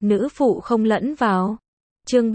nữ phụ không lẫn vào. Chương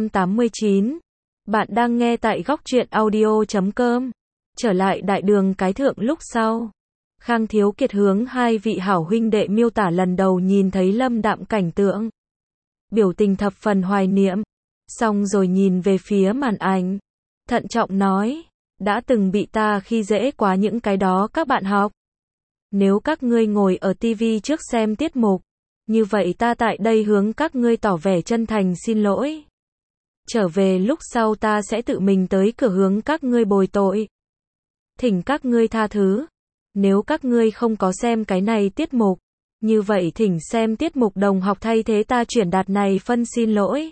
389. Bạn đang nghe tại góc truyện audio.com. Trở lại đại đường cái thượng lúc sau. Khang Thiếu Kiệt hướng hai vị hảo huynh đệ miêu tả lần đầu nhìn thấy Lâm Đạm cảnh tượng. Biểu tình thập phần hoài niệm. Xong rồi nhìn về phía màn ảnh. Thận trọng nói, đã từng bị ta khi dễ quá những cái đó các bạn học. Nếu các ngươi ngồi ở tivi trước xem tiết mục, như vậy ta tại đây hướng các ngươi tỏ vẻ chân thành xin lỗi. Trở về lúc sau ta sẽ tự mình tới cửa hướng các ngươi bồi tội. Thỉnh các ngươi tha thứ. Nếu các ngươi không có xem cái này tiết mục, như vậy thỉnh xem tiết mục đồng học thay thế ta chuyển đạt này phân xin lỗi.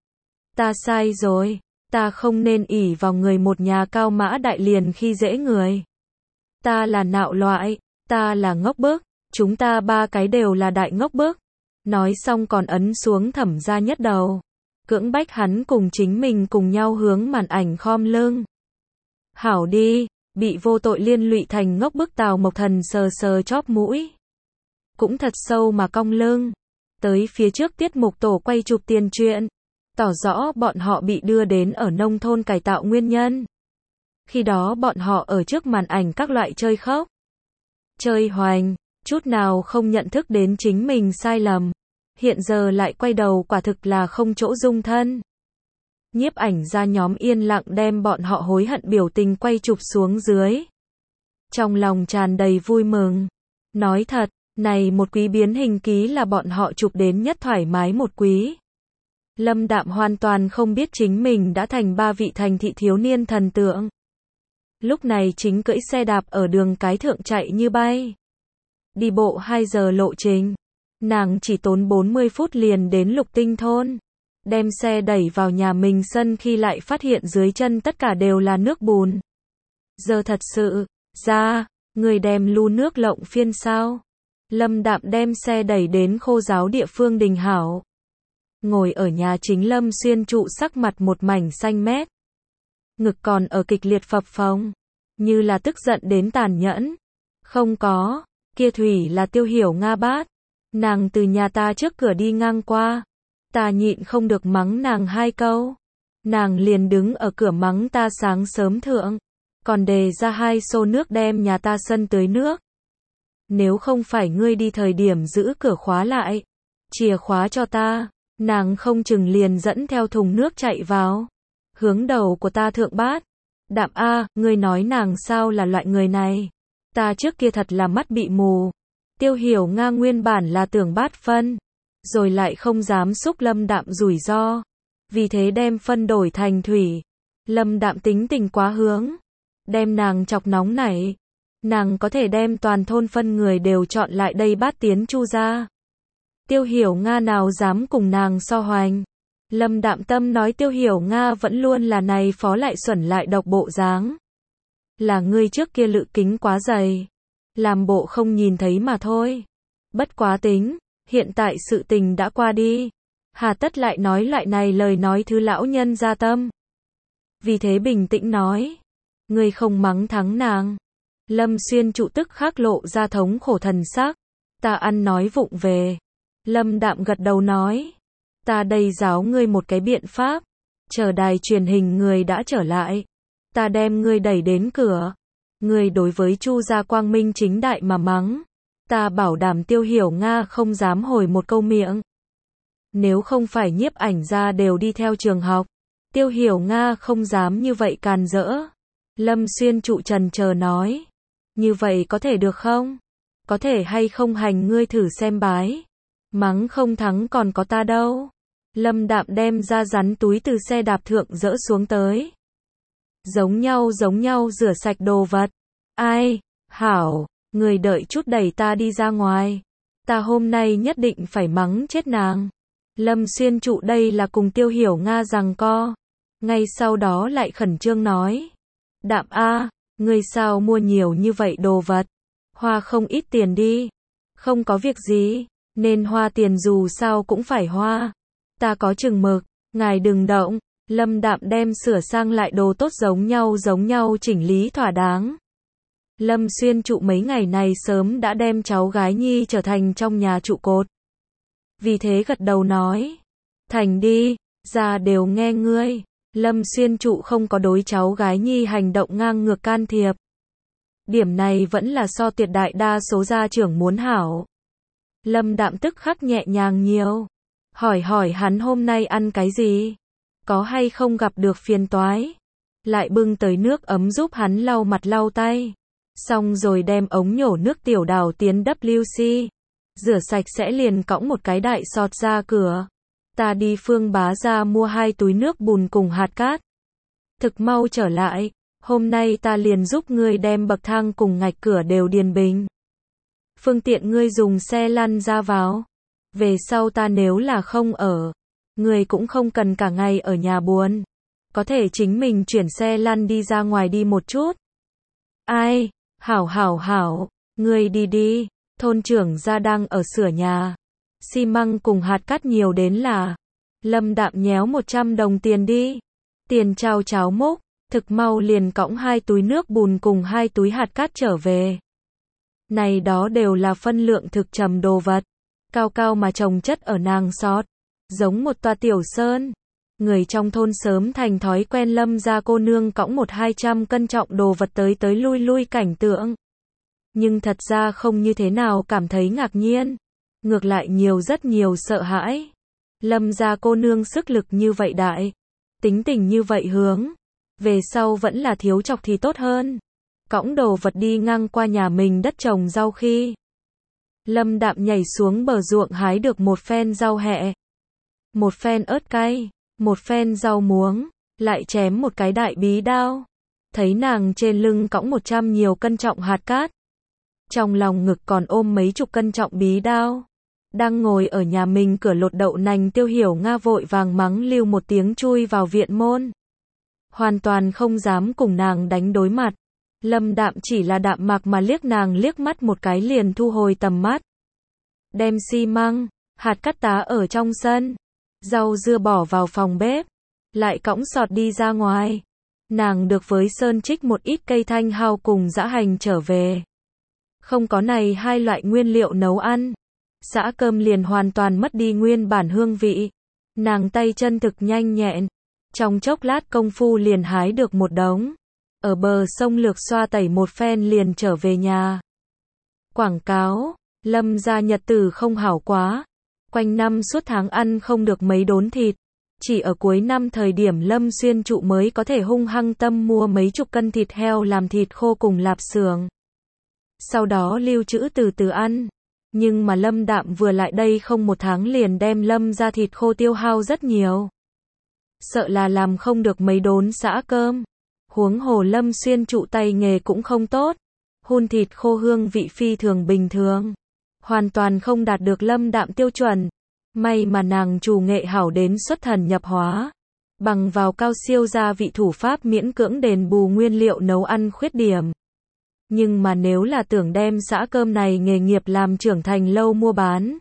Ta sai rồi, ta không nên ỷ vào người một nhà cao mã đại liền khi dễ người. Ta là nạo loại, ta là ngốc bức, chúng ta ba cái đều là đại ngốc bức. Nói xong còn ấn xuống Thẩm Gia Nhất đầu. Cưỡng bách hắn cùng chính mình cùng nhau hướng màn ảnh khom lưng. Hảo đi, bị vô tội liên lụy thành ngốc bức Tào Mộc Thần sờ sờ chóp mũi. Cũng thật sâu mà cong lưng. Tới phía trước tiết mục tổ quay chụp tiền truyện. Tỏ rõ bọn họ bị đưa đến ở nông thôn cải tạo nguyên nhân. Khi đó bọn họ ở trước màn ảnh các loại chơi khóc. Chơi hoành, chút nào không nhận thức đến chính mình sai lầm. Hiện giờ lại quay đầu quả thực là không chỗ dung thân. Nhiếp ảnh ra nhóm yên lặng đem bọn họ hối hận biểu tình quay chụp xuống dưới. Trong lòng tràn đầy vui mừng. Nói thật, này một quý biến hình ký là bọn họ chụp đến nhất thoải mái một quý. Lâm Đạm hoàn toàn không biết chính mình đã thành ba vị thành thị thiếu niên thần tượng. Lúc này chính cưỡi xe đạp ở đường cái thượng chạy như bay. Đi bộ 2 giờ lộ trình. Nàng chỉ tốn 40 phút liền đến Lục Tinh thôn. Đem xe đẩy vào nhà mình sân khi lại phát hiện dưới chân tất cả đều là nước bùn. Giờ thật sự, ra, người đem lu nước lộng phiên sao. Lâm Đạm đem xe đẩy đến khô giáo địa phương Đình Hảo. Ngồi ở nhà chính Lâm Xuyên trụ sắc mặt một mảnh xanh mét. Ngực còn ở kịch liệt phập phồng. Như là tức giận đến tàn nhẫn. Không có, kia thủy là Tiêu Hiểu Nga bát. Nàng từ nhà ta trước cửa đi ngang qua. Ta nhịn không được mắng nàng 2 câu. Nàng liền đứng ở cửa mắng ta sáng sớm thượng. Còn đề ra 2 xô nước đem nhà ta sân tưới nước. Nếu không phải ngươi đi thời điểm giữ cửa khóa lại. Chìa khóa cho ta. Nàng không chừng liền dẫn theo thùng nước chạy vào. Hướng đầu của ta thượng bát. Đạm a, ngươi nói nàng sao là loại người này. Ta trước kia thật là mắt bị mù. Tiêu Hiểu Nga nguyên bản là tưởng bát phân. Rồi lại không dám xúc Lâm Đạm rủi ro. Vì thế đem phân đổi thành thủy. Lâm Đạm tính tình quá hướng. Đem nàng chọc nóng nảy. Nàng có thể đem toàn thôn phân người đều chọn lại đây bát tiến Chu gia. Tiêu Hiểu Nga nào dám cùng nàng so hoành. Lâm Đạm tâm nói Tiêu Hiểu Nga vẫn luôn là này phó lại xuẩn lại độc bộ dáng. Là ngươi trước kia lự kính quá dày. Làm bộ không nhìn thấy mà thôi. Bất quá tính, hiện tại sự tình đã qua đi. Hà tất lại nói loại này lời nói thứ lão nhân gia tâm. Vì thế bình tĩnh nói. Ngươi không mắng thắng nàng. Lâm Xuyên trụ tức khắc lộ ra thống khổ thần sắc. Ta ăn nói vụng về. Lâm Đạm gật đầu nói. Ta đây giáo ngươi một cái biện pháp. Chờ đài truyền hình người đã trở lại. Ta đem ngươi đẩy đến cửa. Ngươi đối với Chu gia quang minh chính đại mà mắng. Ta bảo đảm Tiêu Hiểu Nga không dám hồi một câu miệng. Nếu không phải nhiếp ảnh ra đều đi theo trường học. Tiêu Hiểu Nga không dám như vậy càn rỡ. Lâm Xuyên trụ trần chờ nói. Như vậy có thể được không? Có thể hay không hành ngươi thử xem bái. Mắng không thắng còn có ta đâu. Lâm Đạm đem ra rắn túi từ xe đạp thượng dỡ xuống tới. Giống nhau rửa sạch đồ vật. Ai, hảo, người đợi chút đẩy ta đi ra ngoài. Ta hôm nay nhất định phải mắng chết nàng. Lâm Xuyên trụ đây là cùng Tiêu Hiểu Nga giằng co. Ngay sau đó lại khẩn trương nói. Đạm a, ngươi sao mua nhiều như vậy đồ vật. Hoa không ít tiền đi. Không có việc gì, nên hoa tiền dù sao cũng phải hoa. Ta có chừng mực, ngài đừng động. Lâm Đạm đem sửa sang lại đồ tốt giống nhau chỉnh lý thỏa đáng. Lâm Xuyên trụ mấy ngày này sớm đã đem cháu gái Nhi trở thành trong nhà trụ cột. vì thế gật đầu nói. Thành đi, già đều nghe ngươi. Lâm Xuyên Trụ không có đối cháu gái nhi hành động ngang ngược can thiệp. Điểm này vẫn là so tuyệt đại đa số gia trưởng muốn hảo. Lâm Đạm tức khắc nhẹ nhàng nhiều. Hỏi hắn hôm nay ăn cái gì? Có hay không gặp được phiền toái? Lại bưng tới nước ấm giúp hắn lau mặt lau tay. Xong rồi đem ống nhổ nước tiểu đào tiến WC. Rửa sạch sẽ liền cõng một cái đại sọt ra cửa. Ta đi Phương Bá ra mua 2 túi nước bùn cùng hạt cát. Thực mau trở lại, hôm nay ta liền giúp ngươi đem bậc thang cùng ngạch cửa đều điền bình. Phương tiện ngươi dùng xe lăn ra vào. Về sau ta nếu là không ở, ngươi cũng không cần cả ngày ở nhà buồn. Có thể chính mình chuyển xe lăn đi ra ngoài đi một chút. Ai, hảo, ngươi đi đi, thôn trưởng gia đang ở sửa nhà. Xi măng cùng hạt cát nhiều đến là. Lâm Đạm nhéo 100 đồng tiền đi. Tiền trao cháo mốc, thực mau liền cõng 2 túi nước bùn cùng 2 túi hạt cát trở về. Này đó đều là phân lượng thực trầm đồ vật. Cao cao mà chồng chất ở nàng sọt. Giống một tòa tiểu sơn. Người trong thôn sớm thành thói quen Lâm gia cô nương cõng 100-200 cân trọng đồ vật tới lui cảnh tượng. Nhưng thật ra không như thế nào cảm thấy ngạc nhiên. Ngược lại rất nhiều sợ hãi. Lâm gia cô nương sức lực như vậy đại. Tính tình như vậy hướng. Về sau vẫn là thiếu chọc thì tốt hơn. Cõng đồ vật đi ngang qua nhà mình đất trồng rau khi. Lâm Đạm nhảy xuống bờ ruộng hái được một phen rau hẹ. Một phen ớt cay. Một phen rau muống. Lại chém một cái đại bí đao. Thấy nàng trên lưng cõng 100 nhiều cân trọng hạt cát. Trong lòng ngực còn ôm mấy chục cân trọng bí đao. Đang ngồi ở nhà mình cửa lột đậu nành Tiêu Hiểu Nga vội vàng mắng lưu một tiếng chui vào viện môn. Hoàn toàn không dám cùng nàng đánh đối mặt. Lâm Đạm chỉ là đạm mạc mà liếc nàng liếc mắt một cái liền thu hồi tầm mắt. Đem xi măng, hạt cát tá ở trong sân. Rau dưa bỏ vào phòng bếp. Lại cõng sọt đi ra ngoài. Nàng được với Sơn trích một ít cây thanh hao cùng dã hành trở về. Không có này 2 loại nguyên liệu nấu ăn. Dã cơm liền hoàn toàn mất đi nguyên bản hương vị. Nàng tay chân thực nhanh nhẹn. Trong chốc lát công phu liền hái được một đống. Ở bờ sông lược xoa tẩy một phen liền trở về nhà. Quảng cáo, Lâm gia nhật tử không hảo quá. Quanh năm suốt tháng ăn không được mấy đốn thịt. Chỉ ở cuối năm thời điểm Lâm Xuyên Trụ mới có thể hung hăng tâm mua mấy chục cân thịt heo làm thịt khô cùng lạp xưởng. Sau đó lưu trữ từ từ ăn. Nhưng mà Lâm Đạm vừa lại đây không một tháng liền đem Lâm ra thịt khô tiêu hao rất nhiều. Sợ là làm không được mấy đốn dã cơm. Huống hồ Lâm Xuyên Trụ tay nghề cũng không tốt. Hun thịt khô hương vị phi thường bình thường. Hoàn toàn không đạt được Lâm Đạm tiêu chuẩn. May mà nàng chủ nghệ hảo đến xuất thần nhập hóa. Bằng vào cao siêu gia vị thủ pháp miễn cưỡng đền bù nguyên liệu nấu ăn khuyết điểm. Nhưng mà nếu là tưởng đem dã cơm này nghề nghiệp làm trưởng thành lâu mua bán.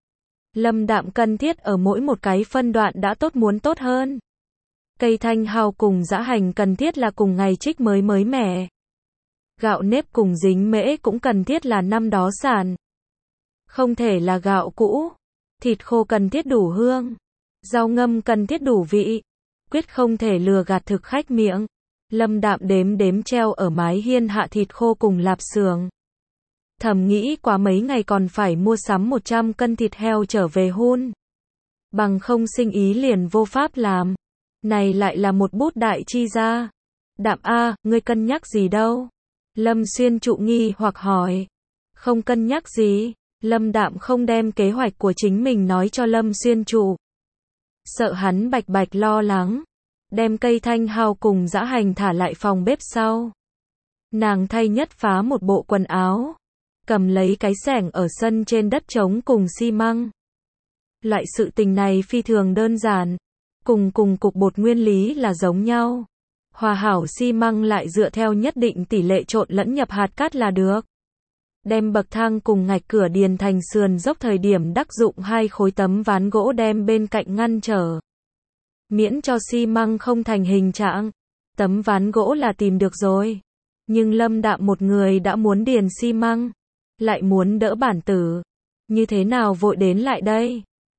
Lâm Đạm cần thiết ở mỗi một cái phân đoạn đã tốt muốn tốt hơn. Cây thanh hao cùng dã hành cần thiết là cùng ngày trích mới mẻ. Gạo nếp cùng dính mễ cũng cần thiết là năm đó sản. Không thể là gạo cũ. Thịt khô cần thiết đủ hương. Rau ngâm cần thiết đủ vị. Quyết không thể lừa gạt thực khách miệng. Lâm Đạm đếm treo ở mái hiên hạ thịt khô cùng lạp xưởng. Thầm nghĩ quá mấy ngày còn phải mua sắm 100 cân thịt heo trở về hun. Bằng không sinh ý liền vô pháp làm. Này lại là một bút đại chi ra. Đạm a, ngươi cân nhắc gì đâu? Lâm Xuyên Trụ nghi hoặc hỏi. Không cân nhắc gì. Lâm Đạm không đem kế hoạch của chính mình nói cho Lâm Xuyên Trụ. Sợ hắn bạch lo lắng. Đem cây thanh hao cùng dã hành thả lại phòng bếp sau. Nàng thay nhất phá một bộ quần áo. Cầm lấy cái xẻng ở sân trên đất trống cùng xi măng. Loại sự tình này phi thường đơn giản. Cùng cục bột nguyên lý là giống nhau. Hòa hảo xi măng lại dựa theo nhất định tỷ lệ trộn lẫn nhập hạt cát là được. Đem bậc thang cùng ngạch cửa điền thành sườn dốc thời điểm đắc dụng 2 khối tấm ván gỗ đem bên cạnh ngăn trở. Miễn cho xi măng không thành hình trạng. Tấm ván gỗ là tìm được rồi. Nhưng Lâm Đạm một người đã muốn điền xi măng. Lại muốn đỡ bản tử. Như thế nào vội đến lại đây?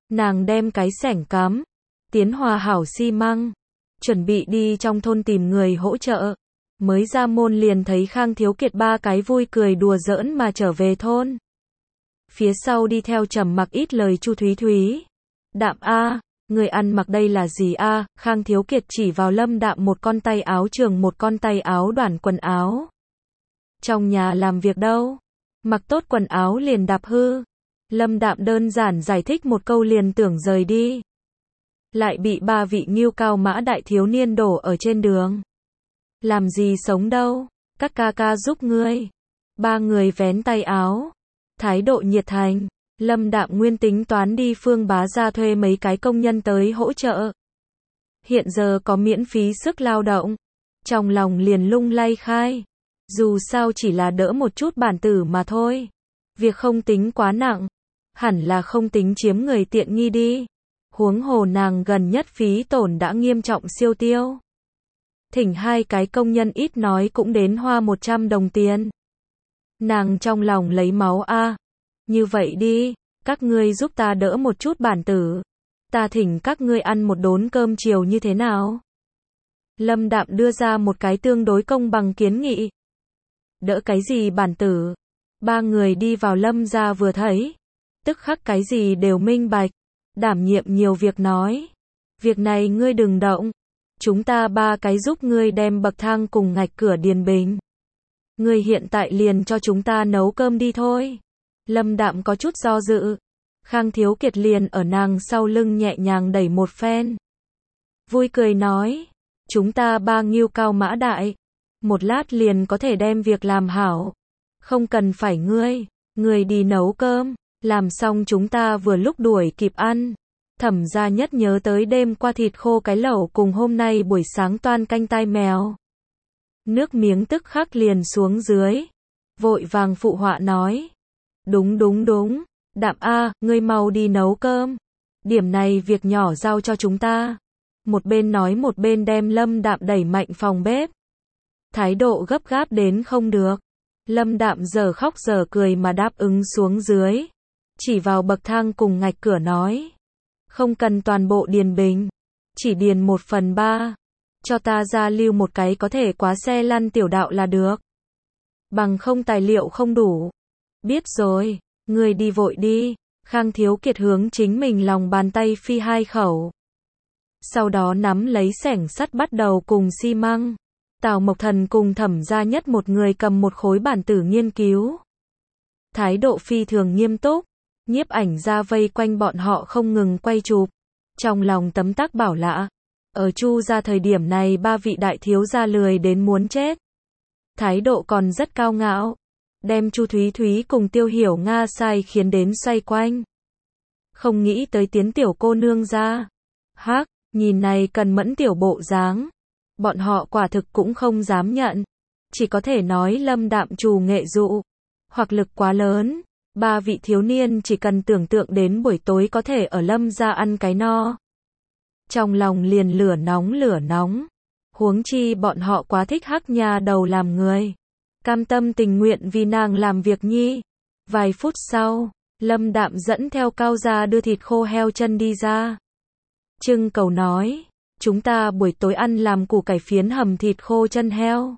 Nàng đem cái xẻng cắm, tiến hòa hảo xi măng, chuẩn bị đi trong thôn tìm người hỗ trợ. Mới ra môn liền thấy Khang Thiếu Kiệt ba cái vui cười đùa giỡn mà trở về thôn. Phía sau đi theo trầm mặc ít lời Chu Thúy Thúy. Đạm a, người ăn mặc đây là gì a? Khang Thiếu Kiệt chỉ vào Lâm Đạm một con tay áo trường một con tay áo đoản quần áo. Trong nhà làm việc đâu? Mặc tốt quần áo liền đạp hư. Lâm Đạm đơn giản giải thích một câu liền tưởng rời đi. Lại bị ba vị Ngưu Cao Mã đại thiếu niên đổ ở trên đường. Làm gì sống đâu, các ca ca giúp ngươi. Ba người vén tay áo, thái độ nhiệt thành. Lâm Đạm nguyên tính toán đi Phương Bá ra thuê mấy cái công nhân tới hỗ trợ. Hiện giờ có miễn phí sức lao động, trong lòng liền lung lay khai. Dù sao chỉ là đỡ một chút bản tử mà thôi. Việc không tính quá nặng, hẳn là không tính chiếm người tiện nghi đi. Huống hồ nàng gần nhất phí tổn đã nghiêm trọng siêu tiêu. Thỉnh hai cái công nhân ít nói cũng đến hoa 100 đồng tiền. Nàng trong lòng lấy máu a. Như vậy đi, các ngươi giúp ta đỡ một chút bản tử. Ta thỉnh các ngươi ăn một đốn cơm chiều như thế nào? Lâm Đạm đưa ra một cái tương đối công bằng kiến nghị. Đỡ cái gì bản tử? Ba người đi vào Lâm gia vừa thấy, tức khắc cái gì đều minh bạch. Đảm nhiệm nhiều việc nói. Việc này ngươi đừng động. Chúng ta ba cái giúp ngươi đem bậc thang cùng ngạch cửa điền bình. Ngươi hiện tại liền cho chúng ta nấu cơm đi thôi. Lâm Đạm có chút do dự. Khang Thiếu Kiệt liền ở nàng sau lưng nhẹ nhàng đẩy một phen. Vui cười nói. Chúng ta ba Ngưu Cao Mã đại. Một lát liền có thể đem việc làm hảo. Không cần phải ngươi đi nấu cơm. Làm xong chúng ta vừa lúc đuổi kịp ăn. Thẩm gia nhất nhớ tới đêm qua thịt khô cái lẩu cùng hôm nay buổi sáng toan canh tai mèo. Nước miếng tức khắc liền xuống dưới. Vội vàng phụ họa nói. Đúng. Đạm a, ngươi mau đi nấu cơm. Điểm này việc nhỏ giao cho chúng ta. Một bên nói một bên đem Lâm Đạm đẩy mạnh phòng bếp. Thái độ gấp gáp đến không được. Lâm Đạm giờ khóc giờ cười mà đáp ứng xuống dưới. Chỉ vào bậc thang cùng ngạch cửa nói. Không cần toàn bộ điền bình. Chỉ điền 1/3. Cho ta ra lưu một cái có thể quá xe lăn tiểu đạo là được. Bằng không tài liệu không đủ. Biết rồi, ngươi đi vội đi. Khang Thiếu Kiệt hướng chính mình lòng bàn tay phi 2 khẩu. Sau đó nắm lấy xẻng sắt bắt đầu cùng xi măng. Tào Mộc Thần cùng Thẩm gia nhất một người cầm một khối bản tử nghiên cứu. Thái độ phi thường nghiêm túc. Nhiếp ảnh ra vây quanh bọn họ không ngừng quay chụp. Trong lòng tấm tắc bảo lạ. Ở Chu gia thời điểm này ba vị đại thiếu gia lười đến muốn chết. Thái độ còn rất cao ngạo. Đem Chu Thúy Thúy cùng Tiêu Hiểu Nga sai khiến đến xoay quanh. Không nghĩ tới tiến tiểu cô nương ra. Hắc, nhìn này cần mẫn tiểu bộ dáng. Bọn họ quả thực cũng không dám nhận. Chỉ có thể nói Lâm Đạm trù nghệ dụ. Hoặc lực quá lớn. Ba vị thiếu niên chỉ cần tưởng tượng đến buổi tối có thể ở Lâm gia ăn cái no. Trong lòng liền lửa nóng. Huống chi bọn họ quá thích Hắc nha đầu làm người. Cam tâm tình nguyện vì nàng làm việc nhi. Vài phút sau, Lâm Đạm dẫn theo Cao gia đưa thịt khô heo chân đi ra. Trưng cầu nói, chúng ta buổi tối ăn làm củ cải phiến hầm thịt khô chân heo.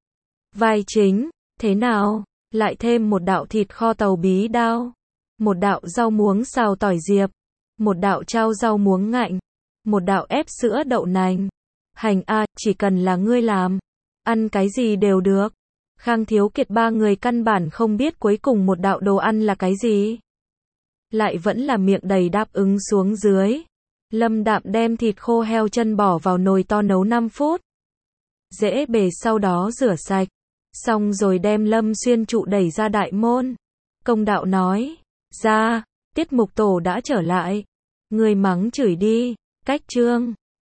Vai chính, thế nào? Lại thêm một đạo thịt kho tàu bí đao, một đạo rau muống xào tỏi diệp, một đạo trao rau muống ngạnh, một đạo ép sữa đậu nành. Hành a, chỉ cần là ngươi làm, ăn cái gì đều được. Khang Thiếu Kiệt ba người căn bản không biết cuối cùng một đạo đồ ăn là cái gì. Lại vẫn là miệng đầy đáp ứng xuống dưới. Lâm Đạm đem thịt khô heo chân bỏ vào nồi to nấu 5 phút. Dễ bề sau đó rửa sạch. Xong rồi đem Lâm Xuyên trụ đẩy ra đại môn. Công đạo nói. Ra, tiết mục tổ đã trở lại. Người mắng chửi đi. Cách chương.